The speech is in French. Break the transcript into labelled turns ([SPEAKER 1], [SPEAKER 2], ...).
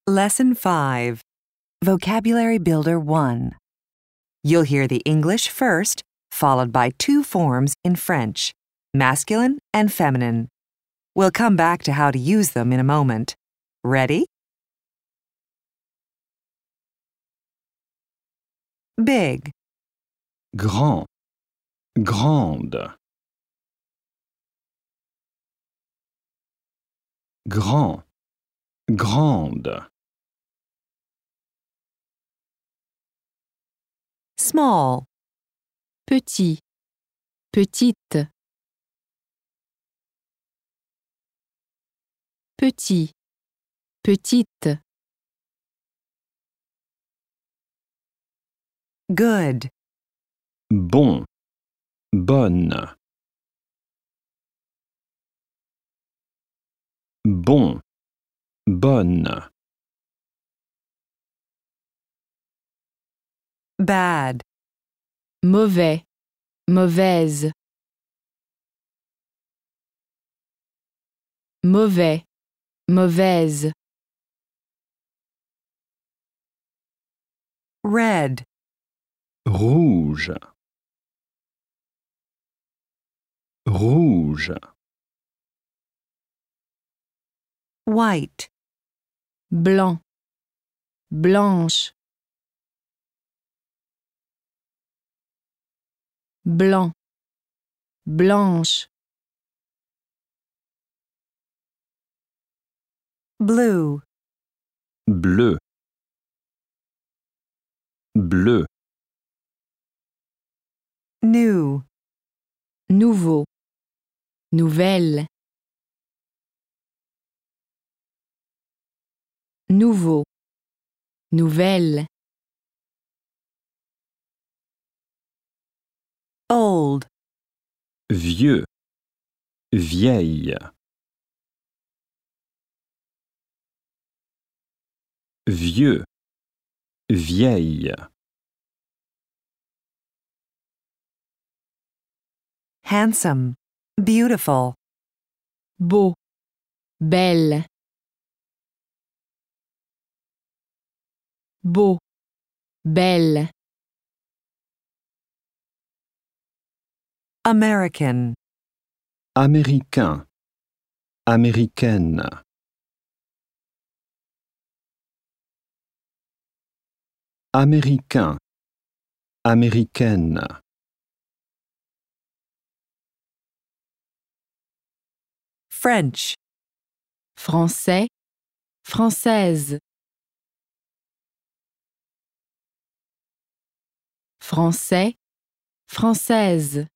[SPEAKER 1] Lesson 5, Vocabulary Builder 1. You'll hear the English first, followed by two forms in French, masculine and feminine. We'll come back to how to use them in a moment. Ready? Big,
[SPEAKER 2] Grand, grande. Grand, grande.
[SPEAKER 1] small,
[SPEAKER 3] Petit, petite. Petit, petite.
[SPEAKER 1] good,
[SPEAKER 2] Bon, bonne. Bon, bonne.
[SPEAKER 1] bad,
[SPEAKER 3] Mauvais, mauvaise. Mauvais, mauvaise.
[SPEAKER 1] red,
[SPEAKER 2] Rouge, rouge.
[SPEAKER 1] white,
[SPEAKER 3] Blanc, blanche. Blanc, blanche.
[SPEAKER 1] blue,
[SPEAKER 2] Bleu, bleu.
[SPEAKER 1] new,
[SPEAKER 3] Nouveau, nouvelle. Nouveau, nouvelle.
[SPEAKER 1] old,
[SPEAKER 2] Vieux, vieille. Vieux, vieille.
[SPEAKER 1] handsome, beautiful,
[SPEAKER 3] Beau, belle. Beau, belle.
[SPEAKER 1] American,
[SPEAKER 2] Américain, américaine. Américain, américaine.
[SPEAKER 1] French,
[SPEAKER 3] Français, française. Français, française.